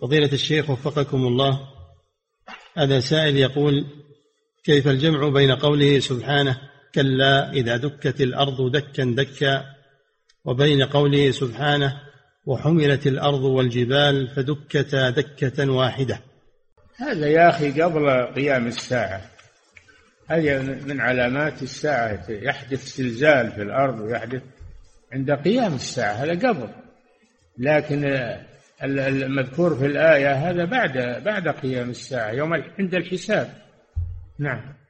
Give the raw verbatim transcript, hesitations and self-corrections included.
فضيلة الشيخ وفقكم الله، هذا سائل يقول: كيف الجمع بين قوله سبحانه كلا إذا دكت الأرض دكا دكا، وبين قوله سبحانه وحملت الأرض والجبال فدكتا دكة واحدة؟ هذا يا أخي قبل قيام الساعة، هذه من علامات الساعة، يحدث زلزال في الأرض ويحدث عند قيام الساعة، هذا قبل. لكن المذكور في الآية هذا بعد بعد قيام الساعة، يوم عند الحساب. نعم.